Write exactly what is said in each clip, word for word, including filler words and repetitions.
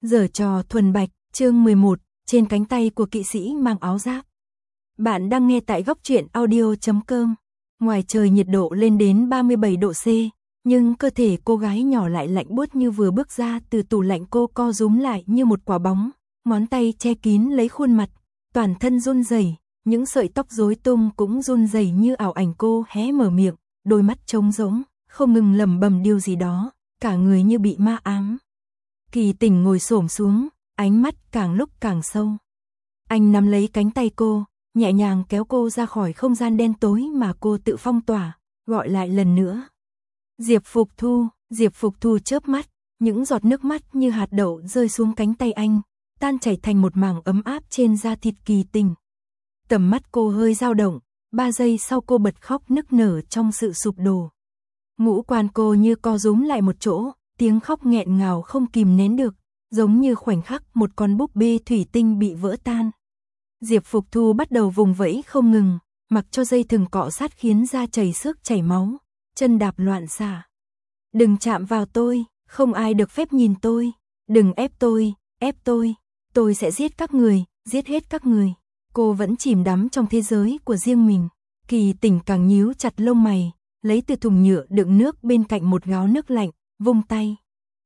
Giở trò thuần bạch, chương mười một, trên cánh tay của kỵ sĩ mang áo giáp. Bạn đang nghe tại góc truyện audio chấm com. Ngoài trời nhiệt độ lên đến ba mươi bảy độ C, nhưng cơ thể cô gái nhỏ lại lạnh buốt như vừa bước ra từ tủ lạnh. Cô co rúm lại như một quả bóng, ngón tay che kín lấy khuôn mặt, toàn thân run rẩy, những sợi tóc rối tung cũng run rẩy như ảo ảnh. Cô hé mở miệng, đôi mắt trống rỗng, không ngừng lẩm bẩm điều gì đó, cả người như bị ma ám. Kỳ Tình ngồi xổm xuống, ánh mắt càng lúc càng sâu. Anh nắm lấy cánh tay cô, nhẹ nhàng kéo cô ra khỏi không gian đen tối mà cô tự phong tỏa, gọi lại lần nữa. Diệp Phục Thu, Diệp Phục Thu chớp mắt, những giọt nước mắt như hạt đậu rơi xuống cánh tay anh, tan chảy thành một mảng ấm áp trên da thịt Kỳ Tình. Tầm mắt cô hơi dao động, ba giây sau cô bật khóc nức nở trong sự sụp đổ. Ngũ quan cô như co rúm lại một chỗ, tiếng khóc nghẹn ngào không kìm nén được, giống như khoảnh khắc một con búp bê thủy tinh bị vỡ tan. Diệp Phục Thu bắt đầu vùng vẫy không ngừng, mặc cho dây thừng cọ sát khiến da chảy xước chảy máu, chân đạp loạn xạ. Đừng chạm vào tôi, không ai được phép nhìn tôi, đừng ép tôi, ép tôi, tôi sẽ giết các người, giết hết các người. Cô vẫn chìm đắm trong thế giới của riêng mình. Kỳ Tình càng nhíu chặt lông mày, lấy từ thùng nhựa đựng nước bên cạnh một gáo nước lạnh, vung tay.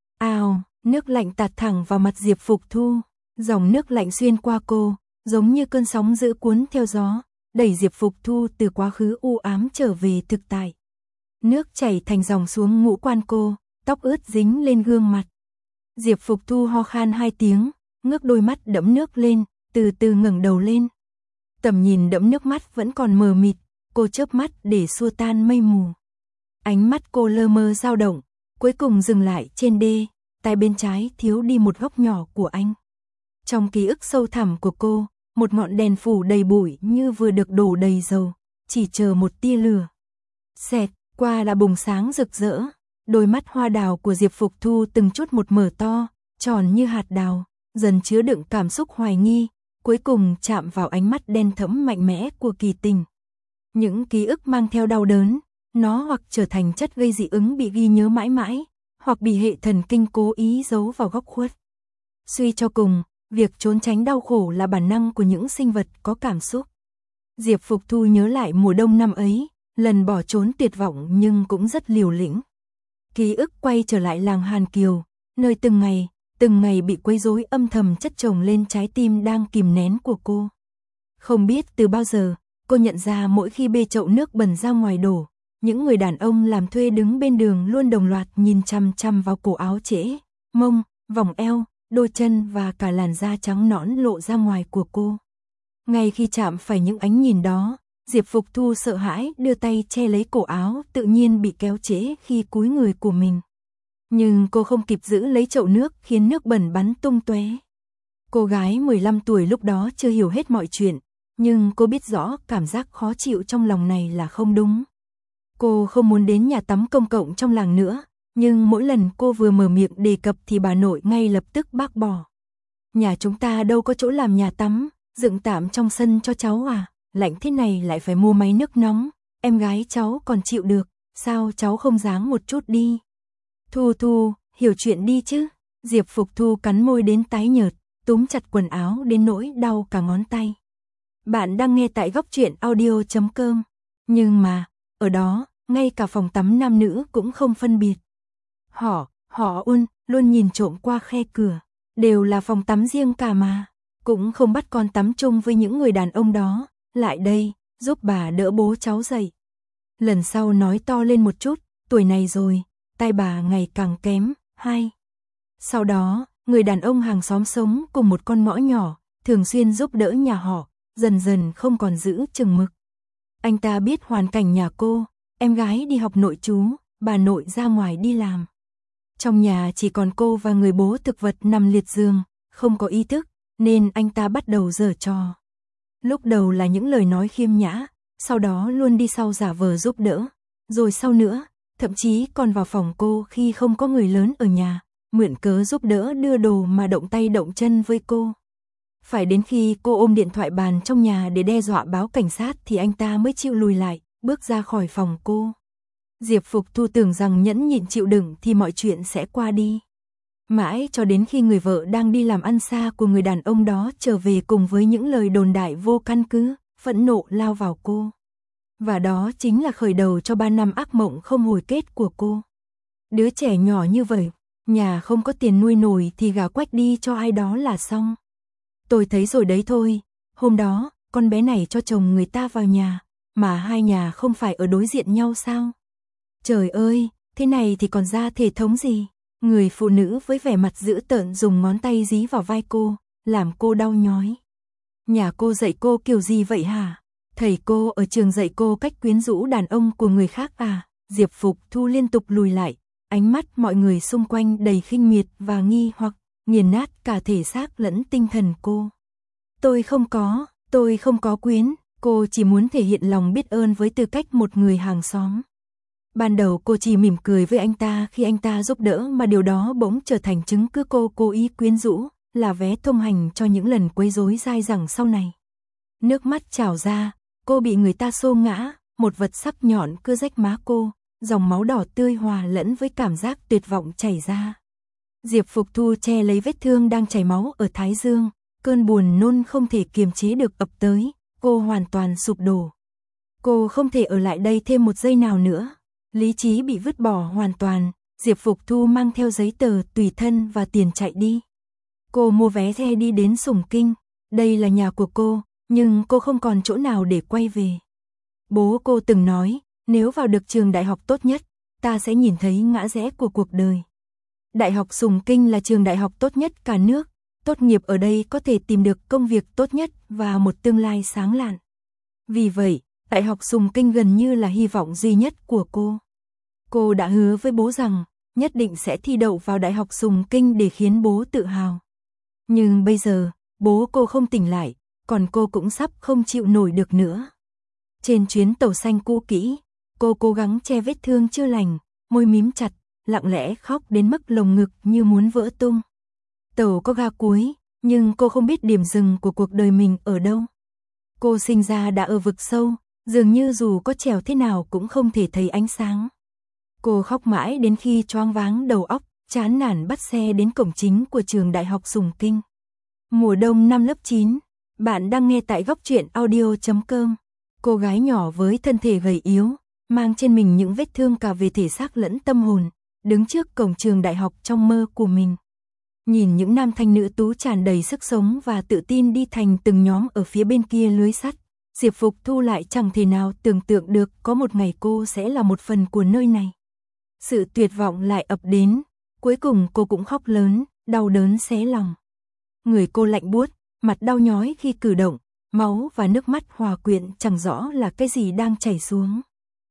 Ào, nước lạnh tạt thẳng vào mặt Diệp Phục Thu, dòng nước lạnh xuyên qua cô, giống như cơn sóng dữ cuốn theo gió, đẩy Diệp Phục Thu từ quá khứ u ám trở về thực tại. Nước chảy thành dòng xuống ngũ quan cô, tóc ướt dính lên gương mặt. Diệp Phục Thu ho khan hai tiếng, ngước đôi mắt đẫm nước lên, từ từ ngẩng đầu lên. Tầm nhìn đẫm nước mắt vẫn còn mờ mịt, cô chớp mắt để xua tan mây mù. Ánh mắt cô lơ mơ dao động, cuối cùng dừng lại trên đê, tay bên trái thiếu đi một góc nhỏ của anh. Trong ký ức sâu thẳm của cô, một ngọn đèn phủ đầy bụi như vừa được đổ đầy dầu, chỉ chờ một tia lửa. Xẹt qua là bùng sáng rực rỡ, đôi mắt hoa đào của Diệp Phục Thu từng chút một mở to, tròn như hạt đào, dần chứa đựng cảm xúc hoài nghi, cuối cùng chạm vào ánh mắt đen thẫm mạnh mẽ của Kỳ Tình. Những ký ức mang theo đau đớn, nó hoặc trở thành chất gây dị ứng bị ghi nhớ mãi mãi, hoặc bị hệ thần kinh cố ý giấu vào góc khuất. Suy cho cùng, việc trốn tránh đau khổ là bản năng của những sinh vật có cảm xúc. Diệp Phục Thu nhớ lại mùa đông năm ấy, lần bỏ trốn tuyệt vọng nhưng cũng rất liều lĩnh. Ký ức quay trở lại làng Hàn Kiều, nơi từng ngày, từng ngày bị quấy rối âm thầm chất chồng lên trái tim đang kìm nén của cô. Không biết từ bao giờ, cô nhận ra mỗi khi bê chậu nước bẩn ra ngoài đổ, những người đàn ông làm thuê đứng bên đường luôn đồng loạt nhìn chằm chằm vào cổ áo trễ, mông, vòng eo, đôi chân và cả làn da trắng nõn lộ ra ngoài của cô. Ngay khi chạm phải những ánh nhìn đó, Diệp Phục Thu sợ hãi đưa tay che lấy cổ áo, tự nhiên bị kéo trễ khi cúi người của mình. Nhưng cô không kịp giữ lấy chậu nước khiến nước bẩn bắn tung tóe. Cô gái mười lăm tuổi lúc đó chưa hiểu hết mọi chuyện, nhưng cô biết rõ cảm giác khó chịu trong lòng này là không đúng. Cô không muốn đến nhà tắm công cộng trong làng nữa, nhưng mỗi lần cô vừa mở miệng đề cập thì bà nội ngay lập tức bác bỏ. Nhà chúng ta đâu có chỗ làm nhà tắm, dựng tạm trong sân cho cháu à, lạnh thế này lại phải mua máy nước nóng, em gái cháu còn chịu được, sao cháu không ráng một chút đi. Thu Thu, hiểu chuyện đi chứ. Diệp Phục Thu cắn môi đến tái nhợt, túm chặt quần áo đến nỗi đau cả ngón tay. Bạn đang nghe tại góc truyện audio chấm com. Nhưng mà, ở đó, ngay cả phòng tắm nam nữ cũng không phân biệt. Họ, họ un, luôn nhìn trộm qua khe cửa. Đều là phòng tắm riêng cả mà. Cũng không bắt con tắm chung với những người đàn ông đó. Lại đây, giúp bà đỡ bố cháu dậy. Lần sau nói to lên một chút, tuổi này rồi, tai bà ngày càng kém. Hai. Sau đó, người đàn ông hàng xóm sống cùng một con ngõ nhỏ, thường xuyên giúp đỡ nhà họ, dần dần không còn giữ chừng mực. Anh ta biết hoàn cảnh nhà cô, em gái đi học nội trú, bà nội ra ngoài đi làm. Trong nhà chỉ còn cô và người bố thực vật nằm liệt giường, không có ý thức, nên anh ta bắt đầu giở trò. Lúc đầu là những lời nói khiêm nhã, sau đó luôn đi sau giả vờ giúp đỡ, rồi sau nữa, thậm chí còn vào phòng cô khi không có người lớn ở nhà, mượn cớ giúp đỡ đưa đồ mà động tay động chân với cô. Phải đến khi cô ôm điện thoại bàn trong nhà để đe dọa báo cảnh sát thì anh ta mới chịu lùi lại, bước ra khỏi phòng cô. Diệp Phục Thu tưởng rằng nhẫn nhịn chịu đựng thì mọi chuyện sẽ qua đi. Mãi cho đến khi người vợ đang đi làm ăn xa của người đàn ông đó trở về cùng với những lời đồn đại vô căn cứ, phẫn nộ lao vào cô. Và đó chính là khởi đầu cho ba năm ác mộng không hồi kết của cô. Đứa trẻ nhỏ như vậy, nhà không có tiền nuôi nổi thì gả quách đi cho ai đó là xong. Tôi thấy rồi đấy thôi, hôm đó, con bé này cho chồng người ta vào nhà, mà hai nhà không phải ở đối diện nhau sao? Trời ơi, thế này thì còn ra thể thống gì? Người phụ nữ với vẻ mặt dữ tợn dùng ngón tay dí vào vai cô, làm cô đau nhói. Nhà cô dạy cô kiểu gì vậy hả? Thầy cô ở trường dạy cô cách quyến rũ đàn ông của người khác à? Diệp Phục Thu liên tục lùi lại, ánh mắt mọi người xung quanh đầy khinh miệt và nghi hoặc, nghiền nát cả thể xác lẫn tinh thần cô. Tôi không có, tôi không có quyến, cô chỉ muốn thể hiện lòng biết ơn với tư cách một người hàng xóm. Ban đầu cô chỉ mỉm cười với anh ta khi anh ta giúp đỡ mà điều đó bỗng trở thành chứng cứ cô cố ý quyến rũ, là vé thông hành cho những lần quấy rối dai dẳng sau này. Nước mắt trào ra, cô bị người ta xô ngã, một vật sắc nhọn cưa rách má cô, dòng máu đỏ tươi hòa lẫn với cảm giác tuyệt vọng chảy ra. Diệp Phục Thu che lấy vết thương đang chảy máu ở thái dương, cơn buồn nôn không thể kiềm chế được ập tới, cô hoàn toàn sụp đổ. Cô không thể ở lại đây thêm một giây nào nữa. Lý trí bị vứt bỏ hoàn toàn, Diệp Phục Thu mang theo giấy tờ tùy thân và tiền chạy đi. Cô mua vé xe đi đến Sùng Kinh, đây là nhà của cô, nhưng cô không còn chỗ nào để quay về. Bố cô từng nói, nếu vào được trường đại học tốt nhất, ta sẽ nhìn thấy ngã rẽ của cuộc đời. Đại học Sùng Kinh là trường đại học tốt nhất cả nước, tốt nghiệp ở đây có thể tìm được công việc tốt nhất và một tương lai sáng lạn. Vì vậy, Đại học Sùng Kinh gần như là hy vọng duy nhất của cô. Cô đã hứa với bố rằng, nhất định sẽ thi đậu vào Đại học Sùng Kinh để khiến bố tự hào. Nhưng bây giờ, bố cô không tỉnh lại, còn cô cũng sắp không chịu nổi được nữa. Trên chuyến tàu xanh cũ kỹ, cô cố gắng che vết thương chưa lành, môi mím chặt, lặng lẽ khóc đến mức lồng ngực như muốn vỡ tung. Tàu có ga cuối, nhưng cô không biết điểm dừng của cuộc đời mình ở đâu. Cô sinh ra đã ở vực sâu, dường như dù có trèo thế nào cũng không thể thấy ánh sáng. Cô khóc mãi đến khi choáng váng đầu óc, chán nản bắt xe đến cổng chính của trường Đại học Sùng Kinh. Mùa đông năm lớp chín, bạn đang nghe tại góc truyện audio chấm com. Cô gái nhỏ với thân thể gầy yếu, mang trên mình những vết thương cả về thể xác lẫn tâm hồn, đứng trước cổng trường đại học trong mơ của mình. Nhìn những nam thanh nữ tú tràn đầy sức sống và tự tin đi thành từng nhóm ở phía bên kia lưới sắt, Diệp Phục Thu lại chẳng thể nào tưởng tượng được có một ngày cô sẽ là một phần của nơi này. Sự tuyệt vọng lại ập đến, cuối cùng cô cũng khóc lớn, đau đớn xé lòng. Người cô lạnh buốt, mặt đau nhói khi cử động, máu và nước mắt hòa quyện chẳng rõ là cái gì đang chảy xuống.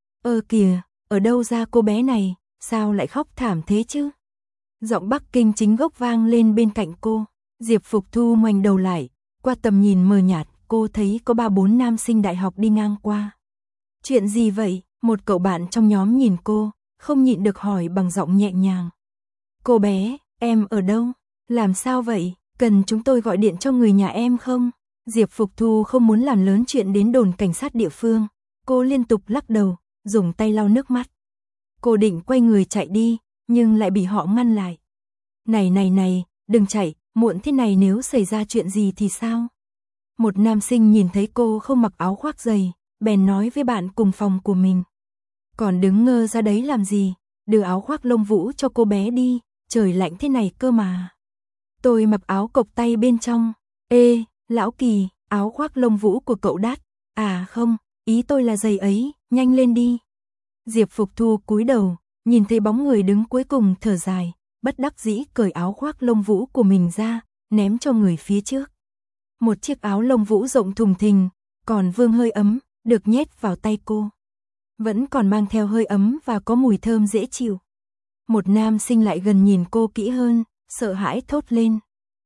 Ơ kìa, ở đâu ra cô bé này, sao lại khóc thảm thế chứ? Giọng Bắc Kinh chính gốc vang lên bên cạnh cô. Diệp Phục Thu ngoảnh đầu lại, qua tầm nhìn mờ nhạt, cô thấy có ba bốn nam sinh đại học đi ngang qua. Chuyện gì vậy? Một cậu bạn trong nhóm nhìn cô, không nhịn được hỏi bằng giọng nhẹ nhàng. Cô bé, em ở đâu? Làm sao vậy? Cần chúng tôi gọi điện cho người nhà em không? Diệp Phục Thu không muốn làm lớn chuyện đến đồn cảnh sát địa phương. Cô liên tục lắc đầu, dùng tay lau nước mắt. Cô định quay người chạy đi, nhưng lại bị họ ngăn lại. Này này này, đừng chạy, muộn thế này nếu xảy ra chuyện gì thì sao? Một nam sinh nhìn thấy cô không mặc áo khoác dày, bèn nói với bạn cùng phòng của mình. Còn đứng ngơ ra đấy làm gì, đưa áo khoác lông vũ cho cô bé đi, trời lạnh thế này cơ mà. Tôi mặc áo cộc tay bên trong. Ê, lão Kỳ, áo khoác lông vũ của cậu đắt. À không, ý tôi là giày ấy, nhanh lên đi. Diệp Phục Thu cúi đầu, nhìn thấy bóng người đứng cuối cùng thở dài, bất đắc dĩ cởi áo khoác lông vũ của mình ra, ném cho người phía trước. Một chiếc áo lông vũ rộng thùng thình, còn vương hơi ấm, được nhét vào tay cô. Vẫn còn mang theo hơi ấm và có mùi thơm dễ chịu. Một nam sinh lại gần nhìn cô kỹ hơn, sợ hãi thốt lên.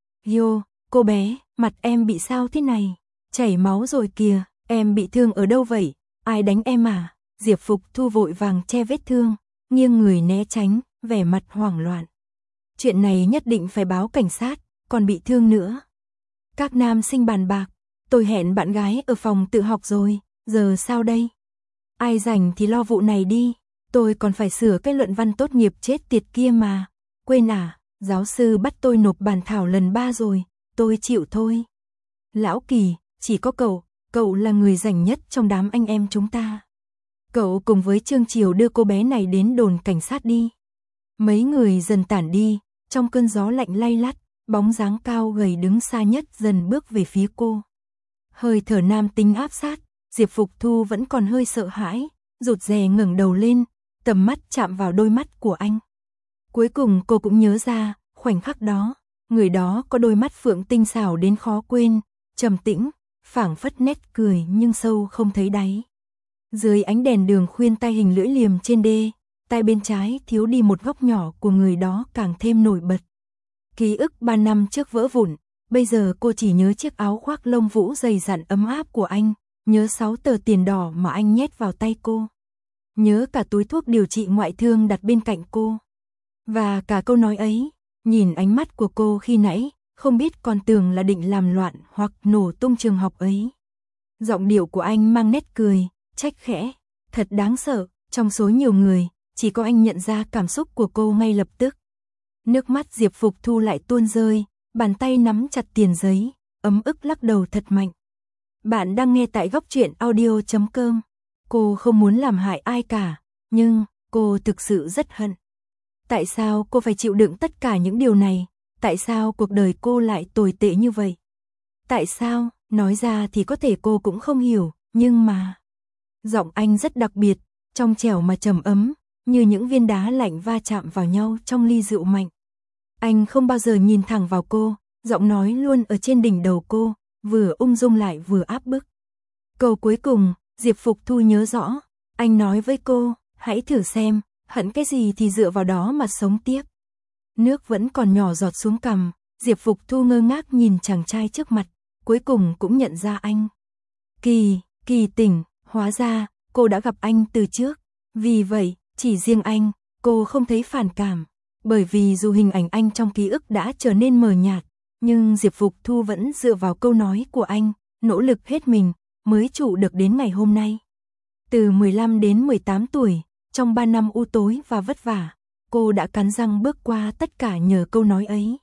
Yo, cô bé, mặt em bị sao thế này? Chảy máu rồi kìa, em bị thương ở đâu vậy? Ai đánh em à? Diệp Phục Thu vội vàng che vết thương, nghiêng người né tránh, vẻ mặt hoảng loạn. Chuyện này nhất định phải báo cảnh sát, còn bị thương nữa. Các nam sinh bàn bạc, tôi hẹn bạn gái ở phòng tự học rồi, giờ sao đây? Ai rảnh thì lo vụ này đi, tôi còn phải sửa cái luận văn tốt nghiệp chết tiệt kia mà. Quên à, Giáo sư bắt tôi nộp bản thảo lần ba rồi, tôi chịu thôi. Lão Kỳ, chỉ có cậu, cậu là người rảnh nhất trong đám anh em chúng ta. Cậu cùng với Trương Triều đưa cô bé này đến đồn cảnh sát đi. Mấy người dần tản đi, trong cơn gió lạnh lay lắt, bóng dáng cao gầy đứng xa nhất dần bước về phía cô. Hơi thở nam tính áp sát, Diệp Phục Thu vẫn còn hơi sợ hãi, rụt rè ngẩng đầu lên, tầm mắt chạm vào đôi mắt của anh. Cuối cùng cô cũng nhớ ra, khoảnh khắc đó, người đó có đôi mắt phượng tinh xảo đến khó quên, trầm tĩnh, phảng phất nét cười nhưng sâu không thấy đáy. Dưới ánh đèn đường khuyên tai hình lưỡi liềm trên đê, tai bên trái thiếu đi một góc nhỏ của người đó càng thêm nổi bật. Ký ức ba năm trước vỡ vụn, bây giờ cô chỉ nhớ chiếc áo khoác lông vũ dày dặn ấm áp của anh, nhớ sáu tờ tiền đỏ mà anh nhét vào tay cô. Nhớ cả túi thuốc điều trị ngoại thương đặt bên cạnh cô. Và cả câu nói ấy, nhìn ánh mắt của cô khi nãy, không biết còn tưởng là định làm loạn hoặc nổ tung trường học ấy. Giọng điệu của anh mang nét cười, trách khẽ, thật đáng sợ, trong số nhiều người, chỉ có anh nhận ra cảm xúc của cô ngay lập tức. Nước mắt Diệp Phục Thu lại tuôn rơi, bàn tay nắm chặt tiền giấy, ấm ức lắc đầu thật mạnh. Bạn đang nghe tại góc truyện audio chấm com. Cô không muốn làm hại ai cả, nhưng cô thực sự rất hận. Tại sao cô phải chịu đựng tất cả những điều này? Tại sao cuộc đời cô lại tồi tệ như vậy? Tại sao, nói ra thì có thể cô cũng không hiểu, nhưng mà... Giọng anh rất đặc biệt, trong trẻo mà trầm ấm, như những viên đá lạnh va chạm vào nhau trong ly rượu mạnh. Anh không bao giờ nhìn thẳng vào cô, giọng nói luôn ở trên đỉnh đầu cô, vừa ung dung lại vừa áp bức. Câu cuối cùng, Diệp Phục Thu nhớ rõ, anh nói với cô, hãy thử xem, hận cái gì thì dựa vào đó mà sống tiếp. Nước vẫn còn nhỏ giọt xuống cằm, Diệp Phục Thu ngơ ngác nhìn chàng trai trước mặt, cuối cùng cũng nhận ra anh. Kỳ, Kỳ Tỉnh, hóa ra, cô đã gặp anh từ trước, vì vậy, chỉ riêng anh, cô không thấy phản cảm, bởi vì dù hình ảnh anh trong ký ức đã trở nên mờ nhạt, nhưng Diệp Phục Thu vẫn dựa vào câu nói của anh, nỗ lực hết mình, mới trụ được đến ngày hôm nay. Từ mười lăm đến mười tám tuổi, trong ba năm u tối và vất vả, cô đã cắn răng bước qua tất cả nhờ câu nói ấy.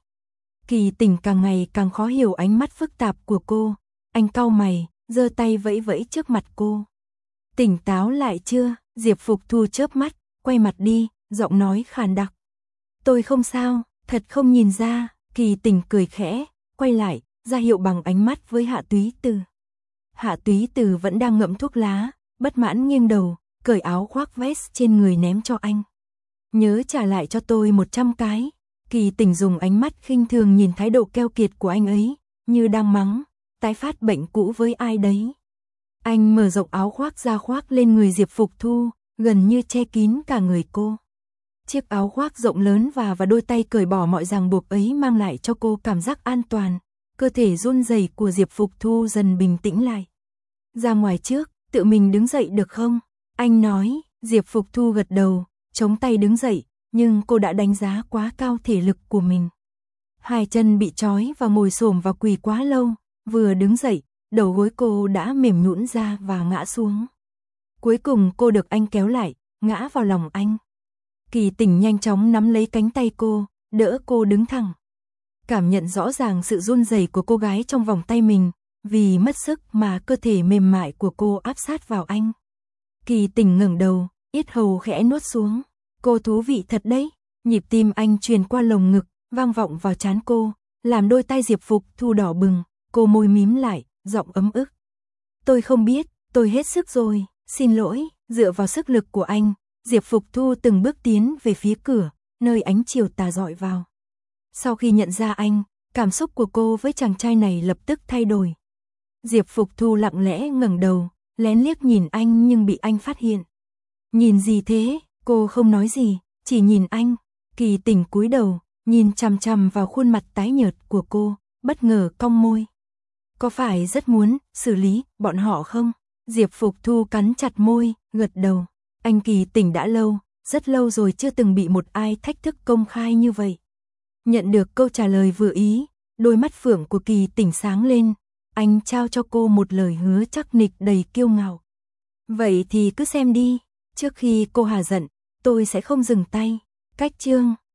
Kỳ Tỉnh càng ngày càng khó hiểu ánh mắt phức tạp của cô, anh cau mày, giơ tay vẫy vẫy trước mặt cô. Tỉnh táo lại chưa? Diệp Phục Thu chớp mắt, quay mặt đi, giọng nói khàn đặc. Tôi không sao, thật không nhìn ra. Kỳ Tỉnh cười khẽ, quay lại, ra hiệu bằng ánh mắt với Hạ Túy Từ. Hạ Túy Từ vẫn đang ngậm thuốc lá, bất mãn nghiêng đầu, cởi áo khoác vest trên người ném cho anh. Nhớ trả lại cho tôi một trăm cái. Kỳ Tỉnh dùng ánh mắt khinh thường nhìn thái độ keo kiệt của anh ấy, như đang mắng, tái phát bệnh cũ với ai đấy. Anh mở rộng áo khoác ra khoác lên người Diệp Phục Thu, gần như che kín cả người cô. Chiếc áo khoác rộng lớn và và đôi tay cởi bỏ mọi ràng buộc ấy mang lại cho cô cảm giác an toàn, cơ thể run rẩy của Diệp Phục Thu dần bình tĩnh lại. Ra ngoài trước, tự mình đứng dậy được không? Anh nói. Diệp Phục Thu gật đầu, chống tay đứng dậy, nhưng cô đã đánh giá quá cao thể lực của mình. Hai chân bị trói và ngồi xổm vào quỳ quá lâu, vừa đứng dậy, đầu gối cô đã mềm nhũn ra và ngã xuống. Cuối cùng cô được anh kéo lại, ngã vào lòng anh. Kỳ Tỉnh nhanh chóng nắm lấy cánh tay cô, đỡ cô đứng thẳng. Cảm nhận rõ ràng sự run rẩy của cô gái trong vòng tay mình, vì mất sức mà cơ thể mềm mại của cô áp sát vào anh. Kỳ Tỉnh ngẩng đầu, yết hầu khẽ nuốt xuống. Cô thú vị thật đấy. Nhịp tim anh truyền qua lồng ngực, vang vọng vào trán cô, làm đôi tay Diệp Phục Thu đỏ bừng. Cô môi mím lại, giọng ấm ức. Tôi không biết, tôi hết sức rồi, xin lỗi. Dựa vào sức lực của anh, Diệp Phục Thu từng bước tiến về phía cửa, nơi ánh chiều tà rọi vào. Sau khi nhận ra anh, cảm xúc của cô với chàng trai này lập tức thay đổi. Diệp Phục Thu lặng lẽ ngẩng đầu, lén liếc nhìn anh nhưng bị anh phát hiện. Nhìn gì thế? Cô không nói gì, chỉ nhìn anh. Kỳ Tỉnh cúi đầu, nhìn chằm chằm vào khuôn mặt tái nhợt của cô, bất ngờ cong môi. Có phải rất muốn xử lý bọn họ không? Diệp Phục Thu cắn chặt môi, gật đầu. Anh Kỳ Tỉnh đã lâu, rất lâu rồi chưa từng bị một ai thách thức công khai như vậy. Nhận được câu trả lời vừa ý, đôi mắt phượng của Kỳ Tỉnh sáng lên. Anh trao cho cô một lời hứa chắc nịch đầy kiêu ngạo. Vậy thì cứ xem đi, trước khi cô hà giận, tôi sẽ không dừng tay. Cách chương